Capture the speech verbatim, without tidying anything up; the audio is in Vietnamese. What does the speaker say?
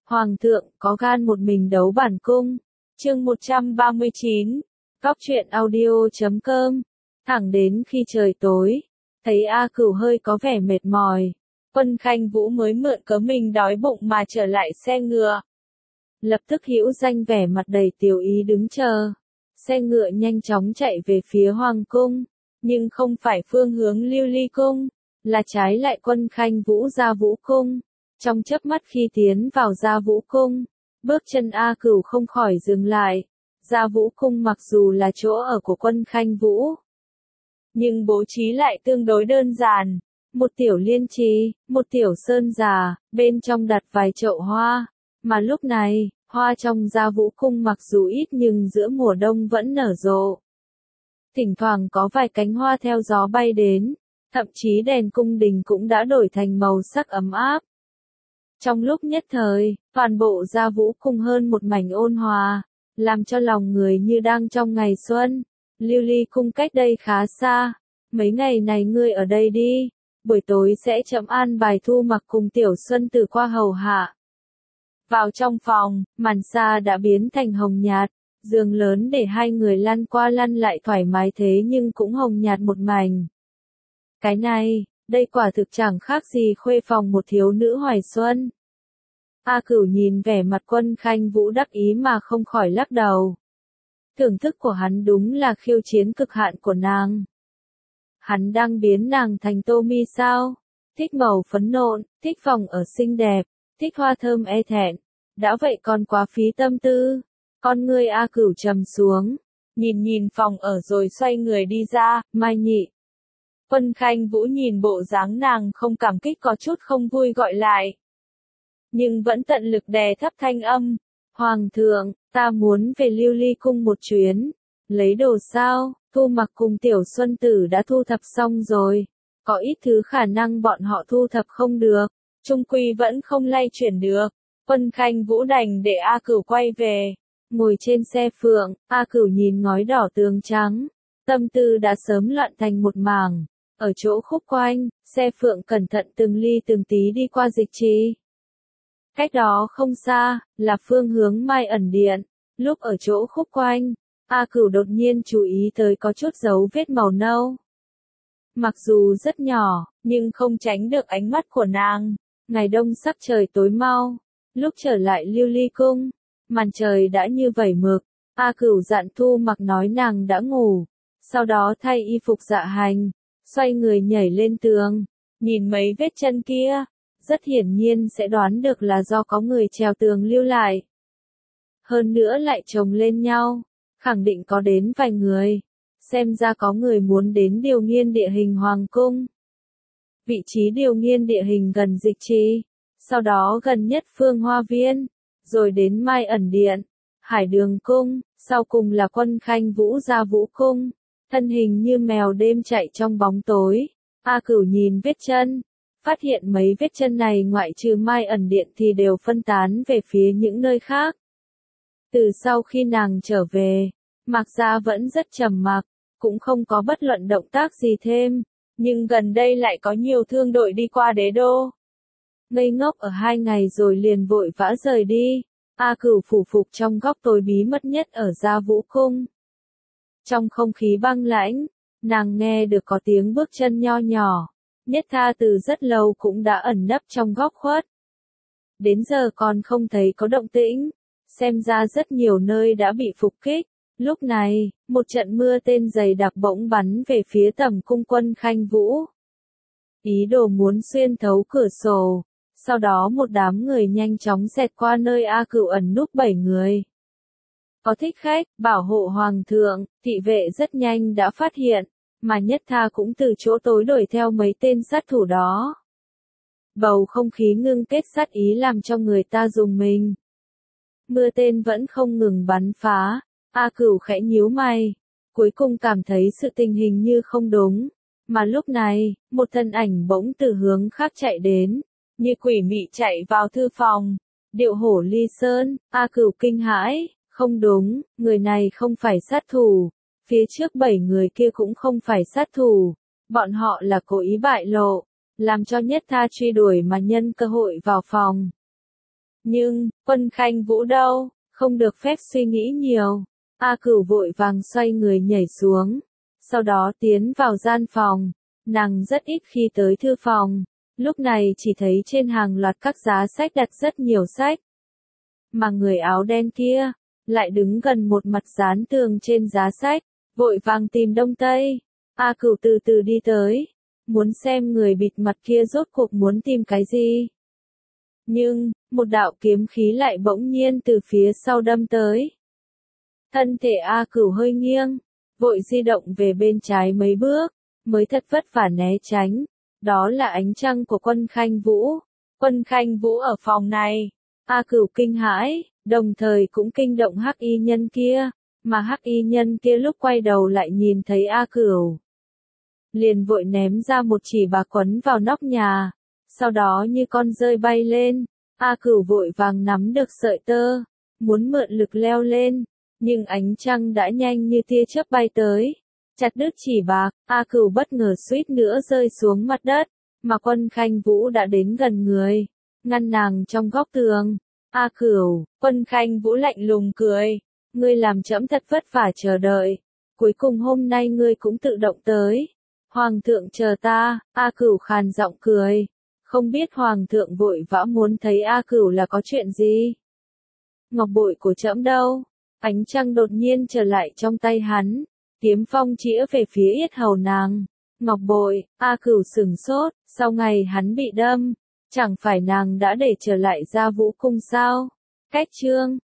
Hoàng thượng có gan một mình đấu bản cung. Chương một trăm ba mươi chín. Cóc truyện audio chấm com. Thẳng đến khi trời tối, thấy A Cửu hơi có vẻ mệt mỏi, Quân Khanh Vũ mới mượn cớ mình đói bụng mà trở lại xe ngựa. Lập tức Hữu Danh vẻ mặt đầy tiểu ý đứng chờ. Xe ngựa nhanh chóng chạy về phía Hoàng cung, nhưng không phải phương hướng Lưu Ly cung, là trái lại Quân Khanh Vũ ra Vũ cung. Trong chớp mắt khi tiến vào Gia Vũ cung, bước chân A Cửu không khỏi dừng lại. Gia Vũ cung mặc dù là chỗ ở của Quân Khanh Vũ, nhưng bố trí lại tương đối đơn giản. Một tiểu liên trì, một tiểu sơn già, bên trong đặt vài chậu hoa. Mà lúc này, hoa trong Gia Vũ cung mặc dù ít nhưng giữa mùa đông vẫn nở rộ. Thỉnh thoảng có vài cánh hoa theo gió bay đến, thậm chí đèn cung đình cũng đã đổi thành màu sắc ấm áp. Trong lúc nhất thời, toàn bộ Gia Vũ cung hơn một mảnh ôn hòa, làm cho lòng người như đang trong ngày xuân. Lưu Ly cung cách đây khá xa, mấy ngày này ngươi ở đây đi, buổi tối sẽ chậm an bài Thu Mặc cùng Tiểu Xuân Tử qua hầu hạ. Vào trong phòng, màn sa đã biến thành hồng nhạt, giường lớn để hai người lăn qua lăn lại thoải mái thế nhưng cũng hồng nhạt một mảnh. Cái này, đây quả thực chẳng khác gì khuê phòng một thiếu nữ hoài xuân. A Cửu nhìn vẻ mặt Quân Khanh Vũ đắc ý mà không khỏi lắc đầu. Thưởng thức của hắn đúng là khiêu chiến cực hạn của nàng. Hắn đang biến nàng thành Tô Mi sao? Thích màu phấn nộn, thích phòng ở xinh đẹp, thích hoa thơm e thẹn. Đã vậy còn quá phí tâm tư. Con ngươi A Cửu trầm xuống, nhìn nhìn phòng ở rồi xoay người đi ra. Mai nhị. Quân Khanh Vũ nhìn bộ dáng nàng không cảm kích có chút không vui gọi lại. Nhưng vẫn tận lực đè thấp thanh âm. Hoàng thượng, ta muốn về Lưu Ly cung một chuyến. Lấy đồ sao? Thu Mặc cùng Tiểu Xuân Tử đã thu thập xong rồi. Có ít thứ khả năng bọn họ thu thập không được, chung quy vẫn không lay chuyển được. Quân Khanh Vũ đành để A Cửu quay về. Ngồi trên xe phượng, A Cửu nhìn ngói đỏ tường trắng. Tâm tư đã sớm loạn thành một mảng. Ở chỗ khúc quanh, xe phượng cẩn thận từng ly từng tí đi qua dịch trì. Cách đó không xa, là phương hướng Mai ẩn điện. Lúc ở chỗ khúc quanh, A Cửu đột nhiên chú ý tới có chút dấu vết màu nâu. Mặc dù rất nhỏ, nhưng không tránh được ánh mắt của nàng. Ngày đông sắc trời tối mau. Lúc trở lại Lưu Ly cung, màn trời đã như vẩy mực. A Cửu dặn Thu Mặc nói nàng đã ngủ. Sau đó thay y phục dạ hành, xoay người nhảy lên tường. Nhìn mấy vết chân kia, rất hiển nhiên sẽ đoán được là do có người trèo tường lưu lại. Hơn nữa lại chồng lên nhau, khẳng định có đến vài người. Xem ra có người muốn đến điều nghiên địa hình hoàng cung. Vị trí điều nghiên địa hình gần dịch trì, sau đó gần nhất Phương Hoa Viên, rồi đến Mai ẩn điện, Hải Đường cung, sau cùng là Quân Khanh Vũ Gia Vũ cung. Thân hình như mèo đêm chạy trong bóng tối. A Cửu nhìn vết chân, phát hiện mấy vết chân này ngoại trừ Mai ẩn điện thì đều phân tán về phía những nơi khác. Từ sau khi nàng trở về, Mạc Gia vẫn rất trầm mặc, cũng không có bất luận động tác gì thêm, nhưng gần đây lại có nhiều thương đội đi qua đế đô. Ngây ngốc ở hai ngày rồi liền vội vã rời đi. A Cửu phủ phục trong góc tối bí mật nhất ở Gia Vũ cung. Trong không khí băng lãnh, nàng nghe được có tiếng bước chân nho nhỏ. Nhất Tha từ rất lâu cũng đã ẩn nấp trong góc khuất. Đến giờ còn không thấy có động tĩnh, xem ra rất nhiều nơi đã bị phục kích. Lúc này, một trận mưa tên dày đặc bỗng bắn về phía tầm cung Quân Khanh Vũ. Ý đồ muốn xuyên thấu cửa sổ, sau đó một đám người nhanh chóng xẹt qua nơi A Cửu ẩn núp bảy người. Có thích khách, bảo hộ hoàng thượng, thị vệ rất nhanh đã phát hiện, mà Nhất Tha cũng từ chỗ tối đuổi theo mấy tên sát thủ đó. Bầu không khí ngưng kết sát ý làm cho người ta rùng mình. Mưa tên vẫn không ngừng bắn phá, A Cửu khẽ nhíu mày, cuối cùng cảm thấy sự tình hình như không đúng. Mà lúc này, một thân ảnh bỗng từ hướng khác chạy đến, như quỷ mị chạy vào thư phòng. Điệu hổ ly sơn, A Cửu kinh hãi. Không đúng, người này không phải sát thủ, phía trước bảy người kia cũng không phải sát thủ, bọn họ là cố ý bại lộ, làm cho Nhất Tha truy đuổi mà nhân cơ hội vào phòng. Nhưng, Quân Khanh Vũ đâu, không được phép suy nghĩ nhiều. A Cửu vội vàng xoay người nhảy xuống, sau đó tiến vào gian phòng. Nàng rất ít khi tới thư phòng, lúc này chỉ thấy trên hàng loạt các giá sách đặt rất nhiều sách. Mà người áo đen kia, lại đứng gần một mặt dán tường trên giá sách, vội vàng tìm Đông Tây. A Cửu từ từ đi tới, muốn xem người bịt mặt kia rốt cuộc muốn tìm cái gì. Nhưng, một đạo kiếm khí lại bỗng nhiên từ phía sau đâm tới. Thân thể A Cửu hơi nghiêng, vội di động về bên trái mấy bước, mới thật vất vả né tránh. Đó là ánh trăng của Quân Khanh Vũ. Quân Khanh Vũ ở phòng này. A Cửu kinh hãi, đồng thời cũng kinh động Hắc Y nhân kia, mà Hắc Y nhân kia lúc quay đầu lại nhìn thấy A Cửu, liền vội ném ra một chỉ bạc quấn vào nóc nhà, sau đó như con dơi bay lên. A Cửu vội vàng nắm được sợi tơ, muốn mượn lực leo lên, nhưng ánh trăng đã nhanh như tia chớp bay tới, chặt đứt chỉ bạc. A Cửu bất ngờ suýt nữa rơi xuống mặt đất, mà Quân Khanh Vũ đã đến gần người, ngăn nàng trong góc tường. A Cửu, Quân Khanh Vũ lạnh lùng cười, ngươi làm trẫm thật vất vả chờ đợi, cuối cùng hôm nay ngươi cũng tự động tới. Hoàng thượng chờ ta. A Cửu khàn giọng cười, không biết Hoàng thượng vội vã muốn thấy A Cửu là có chuyện gì. Ngọc bội của trẫm đâu? Ánh trăng đột nhiên trở lại trong tay hắn, kiếm phong chĩa về phía yết hầu nàng. Ngọc bội. A Cửu sửng sốt, sau ngày hắn bị đâm, chẳng phải nàng đã để trở lại Gia Vũ cung sao? Cách chương